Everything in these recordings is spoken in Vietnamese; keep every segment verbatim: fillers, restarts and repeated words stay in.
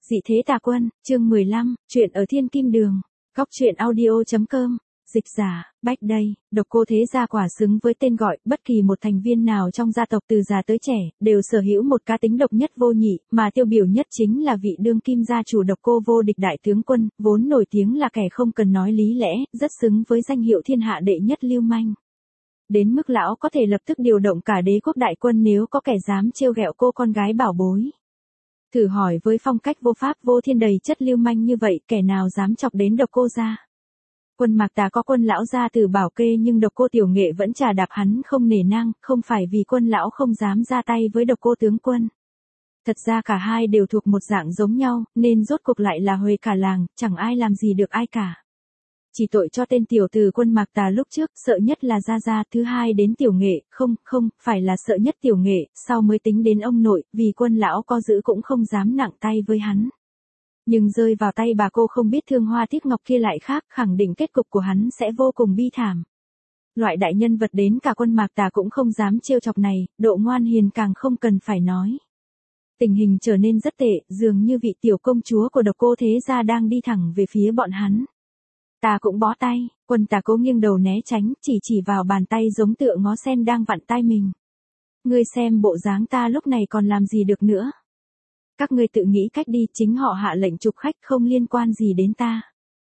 Dị thế tà quân, chương mười lăm, chuyện ở Thiên Kim Đường, góc truyện audio chấm com, dịch giả, Bách đây, Độc Cô thế gia quả xứng với tên gọi, bất kỳ một thành viên nào trong gia tộc từ già tới trẻ, đều sở hữu một cá tính độc nhất vô nhị, mà tiêu biểu nhất chính là vị đương kim gia chủ Độc Cô vô địch đại tướng quân, vốn nổi tiếng là kẻ không cần nói lý lẽ, rất xứng với danh hiệu thiên hạ đệ nhất lưu manh. Đến mức lão có thể lập tức điều động cả đế quốc đại quân nếu có kẻ dám trêu ghẹo cô con gái bảo bối. Thử hỏi với phong cách vô pháp vô thiên đầy chất lưu manh như vậy, kẻ nào dám chọc đến Độc Cô gia? Quân Mạc Tà có quân lão gia từ bảo kê, nhưng Độc Cô tiểu nghệ vẫn chà đạp hắn không nể nang, không phải vì quân lão không dám ra tay với Độc Cô tướng quân. Thật ra cả hai đều thuộc một dạng giống nhau, nên rốt cuộc lại là huề cả làng, chẳng ai làm gì được ai cả. Chỉ tội cho tên tiểu tử Quân Mạc Tà lúc trước, sợ nhất là Gia Gia, thứ hai đến tiểu nghệ, không, không, phải là sợ nhất tiểu nghệ, sau mới tính đến ông nội, vì quân lão có giữ cũng không dám nặng tay với hắn. Nhưng rơi vào tay bà cô không biết thương hoa tiếc ngọc kia lại khác, khẳng định kết cục của hắn sẽ vô cùng bi thảm. Loại đại nhân vật đến cả Quân Mạc Tà cũng không dám trêu chọc này, độ ngoan hiền càng không cần phải nói. Tình hình trở nên rất tệ, dường như vị tiểu công chúa của Độc Cô thế gia đang đi thẳng về phía bọn hắn. Ta cũng bó tay, Quân Tà cố nghiêng đầu né tránh, chỉ chỉ vào bàn tay giống tựa ngó sen đang vặn tay mình. Ngươi xem bộ dáng ta lúc này còn làm gì được nữa. Các ngươi tự nghĩ cách đi, chính họ hạ lệnh trục khách không liên quan gì đến ta.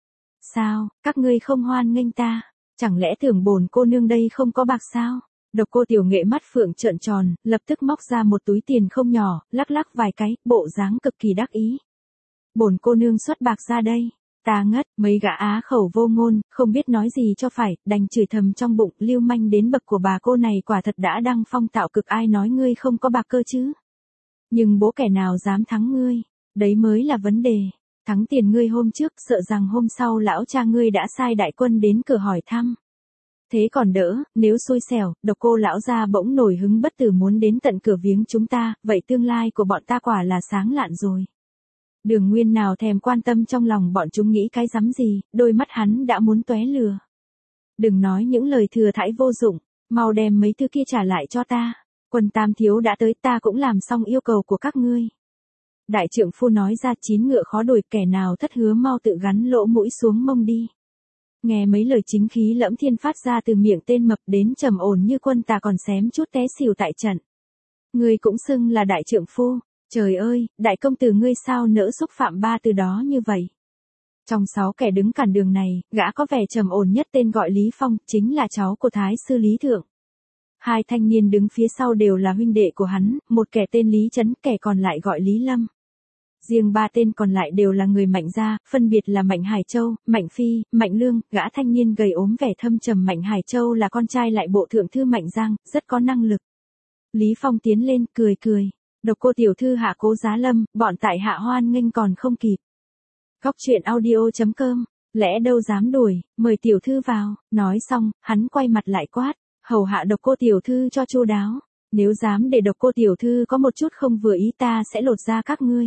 Sao, các ngươi không hoan nghênh ta, chẳng lẽ tưởng bổn cô nương đây không có bạc sao? Độc Cô tiểu nghệ mắt phượng trợn tròn, lập tức móc ra một túi tiền không nhỏ, lắc lắc vài cái, bộ dáng cực kỳ đắc ý. Bổn cô nương xuất bạc ra đây. Ta ngất, mấy gã á khẩu vô ngôn, không biết nói gì cho phải, đành chửi thầm trong bụng, lưu manh đến bậc của bà cô này quả thật đã đăng phong tạo cực, ai nói ngươi không có bạc cơ chứ. Nhưng bố kẻ nào dám thắng ngươi, đấy mới là vấn đề. Thắng tiền ngươi hôm trước, sợ rằng hôm sau lão cha ngươi đã sai đại quân đến cửa hỏi thăm. Thế còn đỡ, nếu xui xẻo, Độc Cô lão gia bỗng nổi hứng bất tử muốn đến tận cửa viếng chúng ta, vậy tương lai của bọn ta quả là sáng lạn rồi. Đường Nguyên nào thèm quan tâm trong lòng bọn chúng nghĩ cái rắm gì, đôi mắt hắn đã muốn tóe lửa. Đừng nói những lời thừa thãi vô dụng, mau đem mấy thứ kia trả lại cho ta. Quân Tam thiếu đã tới, ta cũng làm xong yêu cầu của các ngươi. Đại trượng phu nói ra, chín ngựa khó đuổi, kẻ nào thất hứa mau tự gắn lỗ mũi xuống mông đi. Nghe mấy lời chính khí lẫm thiên phát ra từ miệng tên mập đến trầm ổn như Quân Tà còn xém chút té xỉu tại trận. Ngươi cũng xưng là đại trượng phu. Trời ơi, đại công tử ngươi sao nỡ xúc phạm ba từ đó như vậy? Trong sáu kẻ đứng cản đường này, gã có vẻ trầm ổn nhất tên gọi Lý Phong, chính là cháu của Thái sư Lý Thượng. Hai thanh niên đứng phía sau đều là huynh đệ của hắn, một kẻ tên Lý Trấn, kẻ còn lại gọi Lý Lâm. Riêng ba tên còn lại đều là người Mạnh gia, phân biệt là Mạnh Hải Châu, Mạnh Phi, Mạnh Lương, gã thanh niên gầy ốm vẻ thâm trầm Mạnh Hải Châu là con trai lại bộ thượng thư Mạnh Giang, rất có năng lực. Lý Phong tiến lên, cười cười. Độc Cô tiểu thư hạ cố giá lâm, bọn tại hạ hoan nghênh còn không kịp. Góc truyện audio chấm com, lẽ đâu dám đuổi, mời tiểu thư vào, nói xong, hắn quay mặt lại quát, hầu hạ Độc Cô tiểu thư cho chu đáo, nếu dám để Độc Cô tiểu thư có một chút không vừa ý ta sẽ lột ra các ngươi.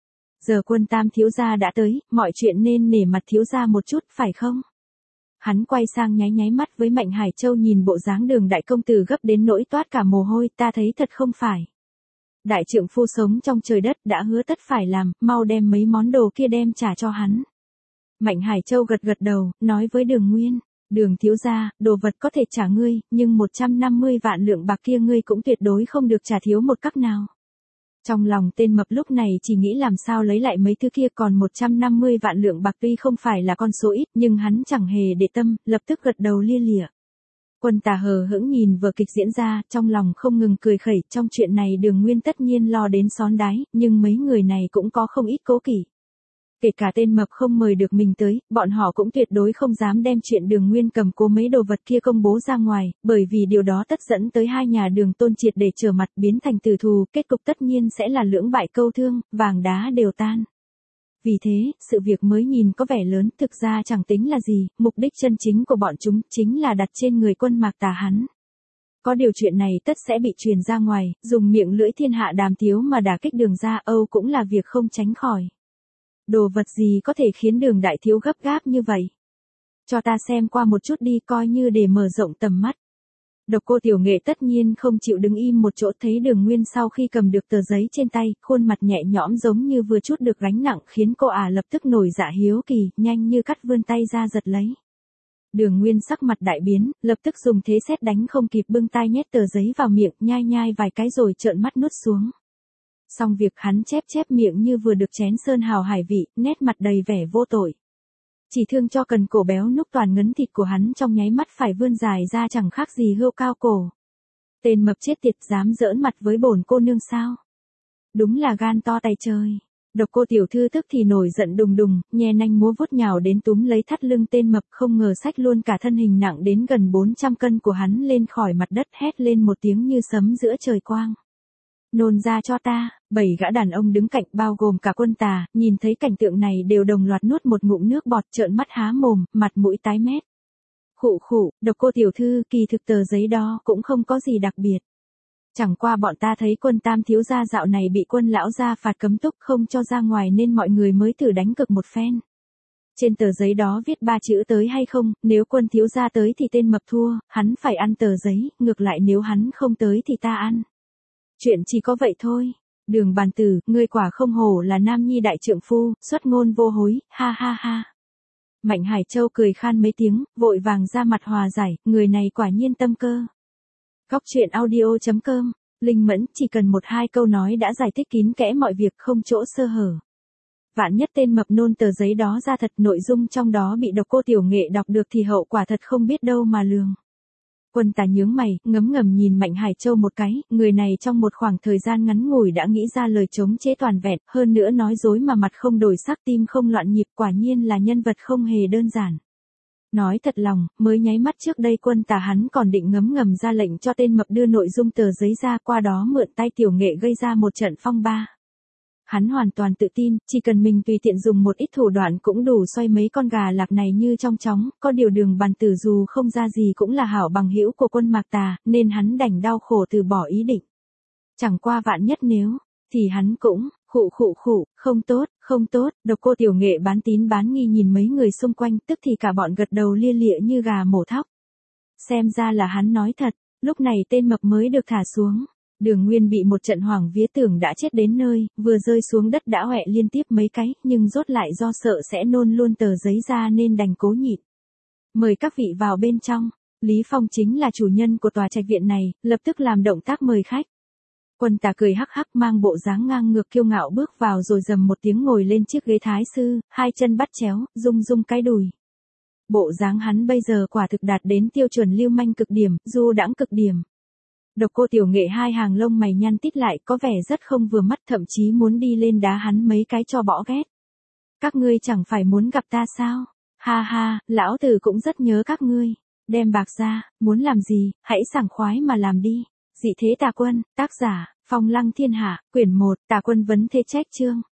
Giờ Quân Tam thiếu gia đã tới, mọi chuyện nên nể mặt thiếu gia một chút, phải không? Hắn quay sang nháy nháy mắt với Mạnh Hải Châu, nhìn bộ dáng Đường đại công tử gấp đến nỗi toát cả mồ hôi, ta thấy thật không phải. Đại trượng phu sống trong trời đất đã hứa tất phải làm, mau đem mấy món đồ kia đem trả cho hắn. Mạnh Hải Châu gật gật đầu, nói với Đường Nguyên, Đường thiếu gia, đồ vật có thể trả ngươi, nhưng một trăm năm mươi vạn lượng bạc kia ngươi cũng tuyệt đối không được trả thiếu một cắc nào. Trong lòng tên mập lúc này chỉ nghĩ làm sao lấy lại mấy thứ kia, còn một trăm năm mươi vạn lượng bạc tuy không phải là con số ít, nhưng hắn chẳng hề để tâm, lập tức gật đầu lia lịa. Quân Tà hờ hững nhìn vở kịch diễn ra, trong lòng không ngừng cười khẩy, trong chuyện này Đường Nguyên tất nhiên lo đến xón đáy, nhưng mấy người này cũng có không ít cố kỵ. Kể cả tên mập không mời được mình tới, bọn họ cũng tuyệt đối không dám đem chuyện Đường Nguyên cầm cố mấy đồ vật kia công bố ra ngoài, bởi vì điều đó tất dẫn tới hai nhà Đường Tôn triệt để trở mặt, biến thành tử thù, kết cục tất nhiên sẽ là lưỡng bại câu thương, vàng đá đều tan. Vì thế, sự việc mới nhìn có vẻ lớn, thực ra chẳng tính là gì, mục đích chân chính của bọn chúng chính là đặt trên người Quân Mạc Tà hắn. Có điều chuyện này tất sẽ bị truyền ra ngoài, dùng miệng lưỡi thiên hạ đàm tiếu mà đả kích Đường gia Âu cũng là việc không tránh khỏi. Đồ vật gì có thể khiến Đường đại thiếu gấp gáp như vậy? Cho ta xem qua một chút đi, coi như để mở rộng tầm mắt. Độc Cô Tiểu Nghệ tất nhiên không chịu đứng im một chỗ, thấy Đường Nguyên sau khi cầm được tờ giấy trên tay, khuôn mặt nhẹ nhõm giống như vừa chút được gánh nặng, khiến cô ả lập tức nổi dạ hiếu kỳ, nhanh như cắt vươn tay ra giật lấy. Đường Nguyên sắc mặt đại biến, lập tức dùng thế sét đánh không kịp bưng tay nhét tờ giấy vào miệng, nhai nhai vài cái rồi trợn mắt nuốt xuống. Xong việc hắn chép chép miệng như vừa được chén sơn hào hải vị, nét mặt đầy vẻ vô tội. Chỉ thương cho cần cổ béo núc toàn ngấn thịt của hắn trong nháy mắt phải vươn dài ra chẳng khác gì hươu cao cổ. Tên mập chết tiệt dám giỡn mặt với bổn cô nương sao? Đúng là gan to tay trời. Độc Cô tiểu thư tức thì nổi giận đùng đùng, nhe nanh múa vuốt nhào đến túm lấy thắt lưng tên mập, không ngờ xách luôn cả thân hình nặng đến gần bốn trăm cân của hắn lên khỏi mặt đất, hét lên một tiếng như sấm giữa trời quang. Nôn ra cho ta. Bảy gã đàn ông đứng cạnh bao gồm cả Quân Tà, nhìn thấy cảnh tượng này đều đồng loạt nuốt một ngụm nước bọt, trợn mắt há mồm, mặt mũi tái mét. Khụ khụ, Độc Cô tiểu thư, kỳ thực tờ giấy đó cũng không có gì đặc biệt. Chẳng qua bọn ta thấy Quân tam thiếu gia dạo này bị Quân lão gia phạt cấm túc không cho ra ngoài nên mọi người mới thử đánh cực một phen. Trên tờ giấy đó viết ba chữ tới hay không, nếu Quân thiếu gia tới thì tên mập thua, hắn phải ăn tờ giấy, ngược lại nếu hắn không tới thì ta ăn. Chuyện chỉ có vậy thôi. Đường Bàn Tử, ngươi quả không hổ là nam nhi đại trượng phu, xuất ngôn vô hối, ha ha ha. Mạnh Hải Châu cười khan mấy tiếng, vội vàng ra mặt hòa giải, người này quả nhiên tâm cơ. Góc truyện audio chấm com, Linh Mẫn, chỉ cần một hai câu nói đã giải thích kín kẽ mọi việc, không chỗ sơ hở. Vạn nhất tên mập nôn tờ giấy đó ra thật, nội dung trong đó bị Độc Cô Tiểu Nghệ đọc được thì hậu quả thật không biết đâu mà lường. Quân Tà nhướng mày, ngấm ngầm nhìn Mạnh Hải Châu một cái, người này trong một khoảng thời gian ngắn ngủi đã nghĩ ra lời chống chế toàn vẹn, hơn nữa nói dối mà mặt không đổi sắc, tim không loạn nhịp, quả nhiên là nhân vật không hề đơn giản. Nói thật lòng, mới nháy mắt trước đây Quân Tà hắn còn định ngấm ngầm ra lệnh cho tên mập đưa nội dung tờ giấy ra, qua đó mượn tay Tiểu Nghệ gây ra một trận phong ba. Hắn hoàn toàn tự tin, chỉ cần mình tùy tiện dùng một ít thủ đoạn cũng đủ xoay mấy con gà lạc này như trong chóng, có điều Đường Bàn Tử dù không ra gì cũng là hảo bằng hữu của Quân Mạc Tà, nên hắn đành đau khổ từ bỏ ý định. Chẳng qua vạn nhất nếu, thì hắn cũng, khụ khụ khụ, không tốt, không tốt, Độc Cô Tiểu Nghệ bán tín bán nghi nhìn mấy người xung quanh, tức thì cả bọn gật đầu lia lịa như gà mổ thóc. Xem ra là hắn nói thật, lúc này tên mập mới được thả xuống. Đường Nguyên bị một trận hoảng vía tưởng đã chết đến nơi, vừa rơi xuống đất đã hoẹ liên tiếp mấy cái, nhưng rốt lại do sợ sẽ nôn luôn tờ giấy ra nên đành cố nhịn. Mời các vị vào bên trong. Lý Phong chính là chủ nhân của tòa trạch viện này, lập tức làm động tác mời khách. Quân Tà cười hắc hắc mang bộ dáng ngang ngược kiêu ngạo bước vào rồi rầm một tiếng ngồi lên chiếc ghế thái sư, hai chân bắt chéo, rung rung cái đùi. Bộ dáng hắn bây giờ quả thực đạt đến tiêu chuẩn lưu manh cực điểm, du đãng cực điểm. Độc Cô Tiểu Nghệ hai hàng lông mày nhăn tít lại, có vẻ rất không vừa mắt, thậm chí muốn đi lên đá hắn mấy cái cho bỏ ghét. Các ngươi chẳng phải muốn gặp ta sao? Ha ha, lão tử cũng rất nhớ các ngươi. Đem bạc ra, muốn làm gì, hãy sảng khoái mà làm đi. Dị thế Tà Quân, tác giả, Phong Lăng Thiên Hạ, quyển một, Tà Quân vấn thế trách chương.